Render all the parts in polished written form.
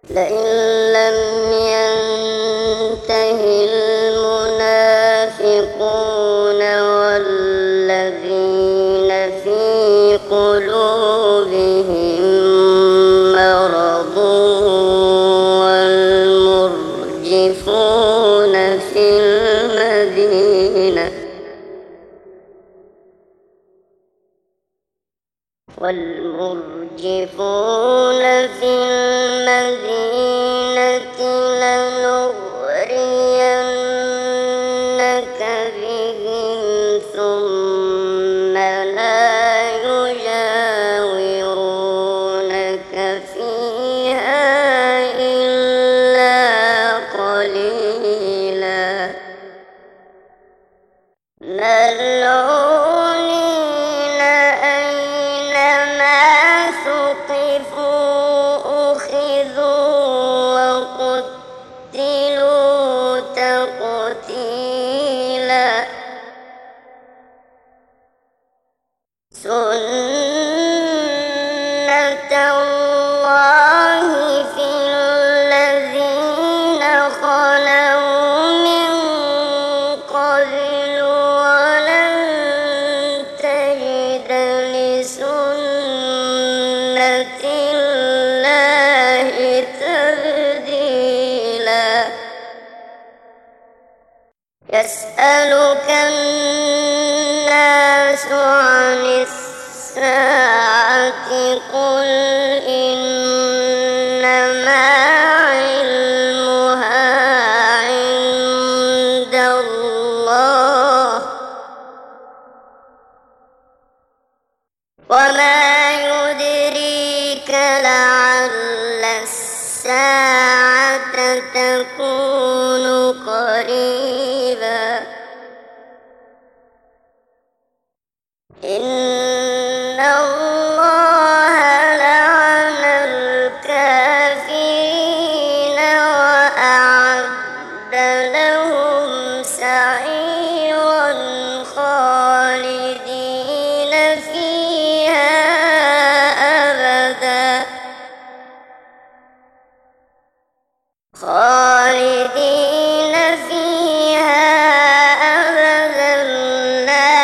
لئن لم ينته المنافقون والذين في قلوبهم مرض والمرجفون في المدينة لنغرينك بهم ثم لا يجاورونك فيها إلا قليلا ملعونين أينما ثقفوا أخذوا وقتلوا تقتيلا سنة الله في الذين خلوا من قبل ولن تجد لسنة الله تبديلا يسألك الناس عن الساعة قل إنما علمها عند الله وما يدريك لعل الساعة تكون قريبا إن الله لعن الكافرين وأعد لهم سعيرا خالدين فيها أبدا لا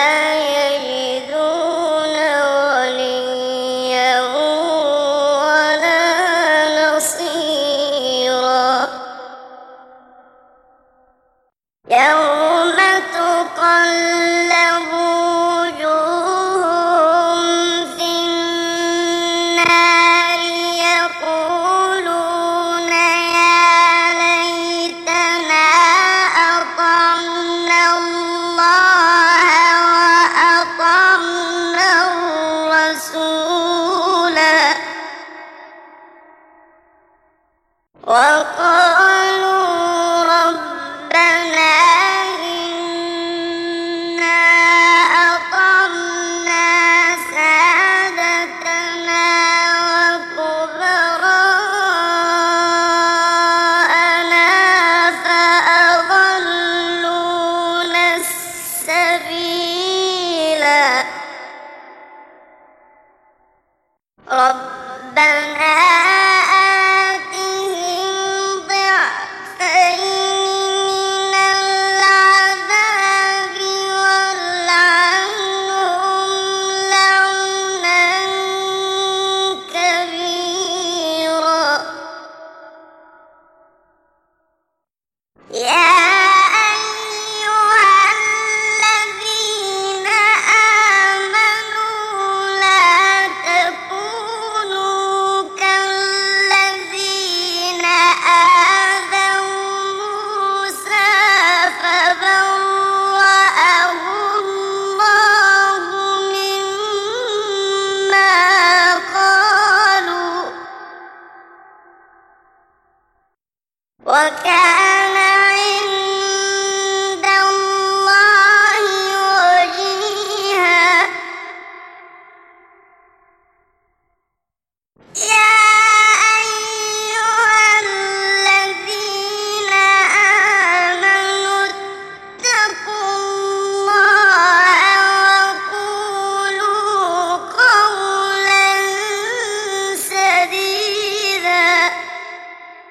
يجدون وليا ولا نصيرا يوم تقلب وجوههم في النار يقولون يا ليتنا أطعنا الله وأطعنا الرسولا وقالوا ربنا إنا أطعنا سادتنا وكبراءنا فأضلونا السبيلا ربنا آتهم ضعفين من العذاب والعنهم لعنا كبيرا يا أيها الذين آمنوا لا تكونوا كالذين آذوا موسى فبرأه الله مما قالوا وكان عند الله وجيها يا أيها الذين آمنوا اتقوا الله وقولوا قولا سديدا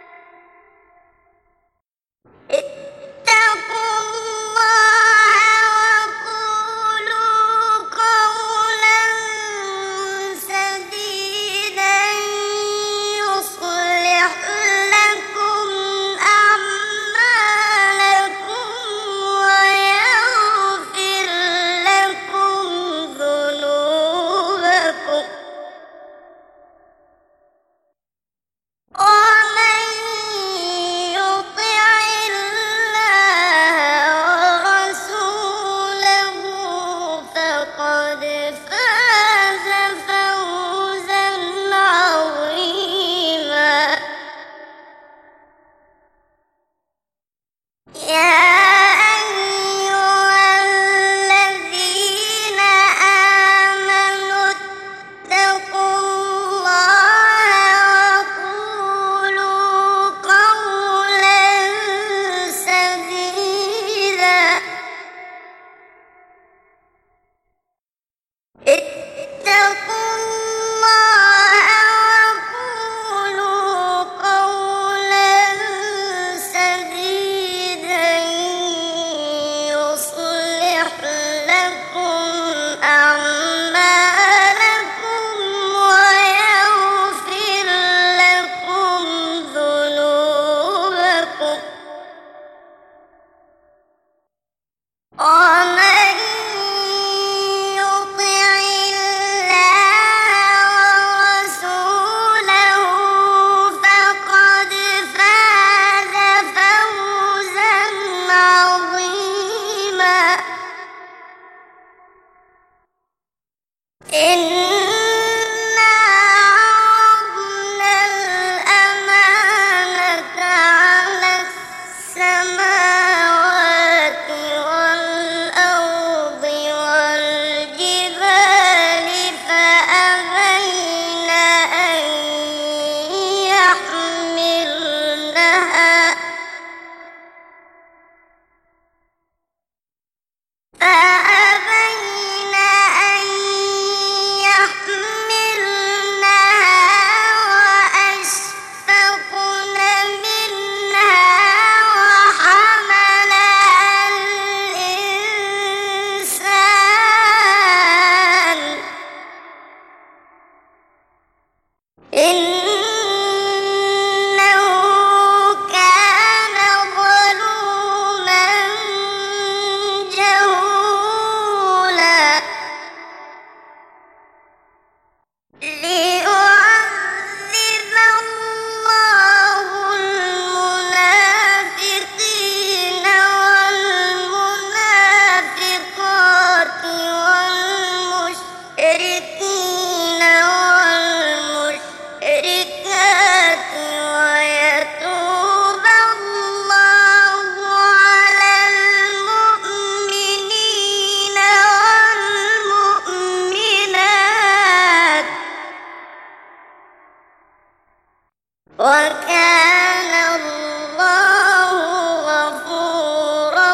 وكان الله غفورا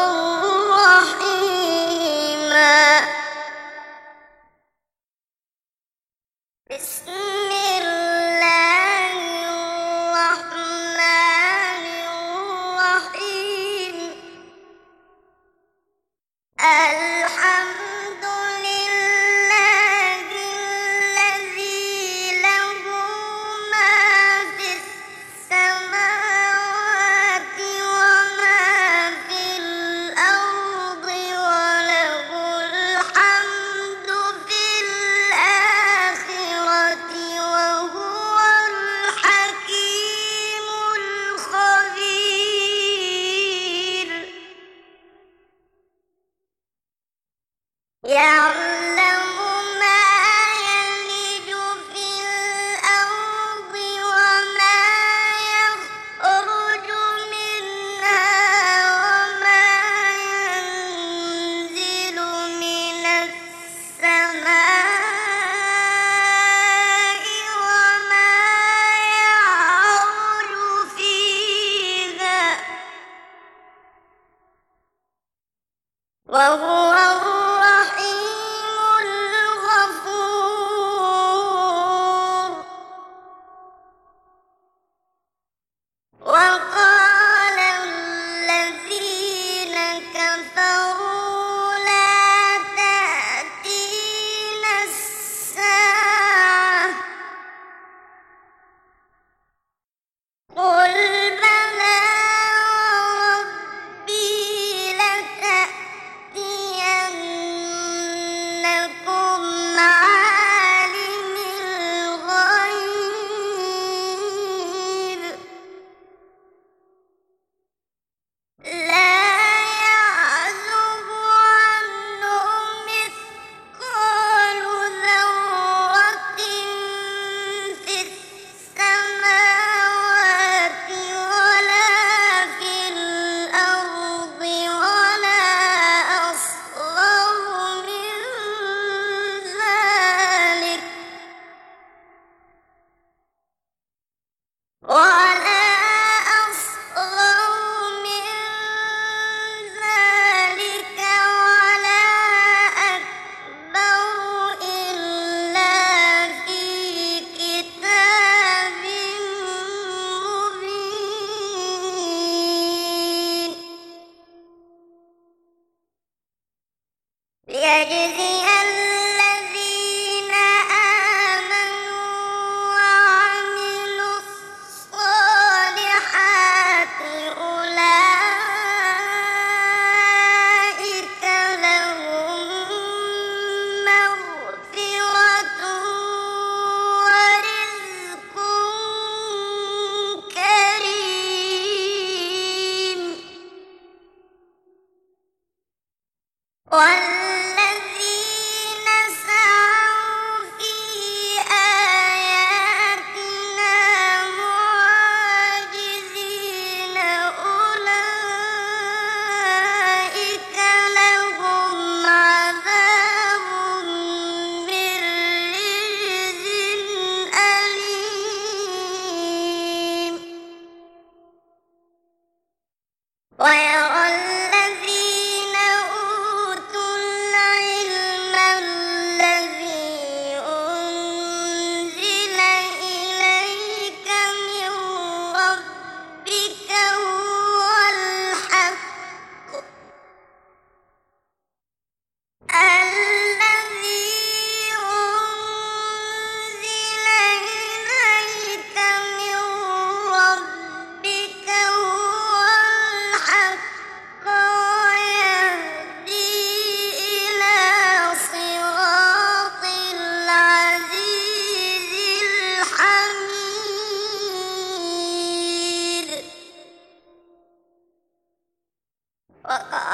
رحيما. بسم الله الرحمن الرحيم. الحمد لله الذي له ما في السماوات وما في الأرض وله الحمد في الآخرة وهو الحكيم الخبير. يعلم ما يلج في الأرض وما يخرج منها وما ينزل من السماء وما يعرج فيها، وهو الرحيم الغفور. وقال الذين كفروا لا تأتينا الساعة، قل بلى وربي لتأتينكم عالم الغيب لا يعزب عنه مثقال ذرة في السماوات ولا في الأرض ولا أصغر من ذلك ولا أصغر من ذلك ولا أكبر إلا في كتاب مبين. ليجزي الذين آمنوا وعملوا الصالحات أولئك لهم مغفرة ورزق كريم. والذين سعوا في آياتنا معاجزين أولئك لهم عذاب من رجز أليم. ويرى الذين أوتوا العلم الذي أنزل إليك من ربك هو الحق الذي أنزل إليك من ربك هو الحق ويهدي إلى صراط العزيز الحميد. وقال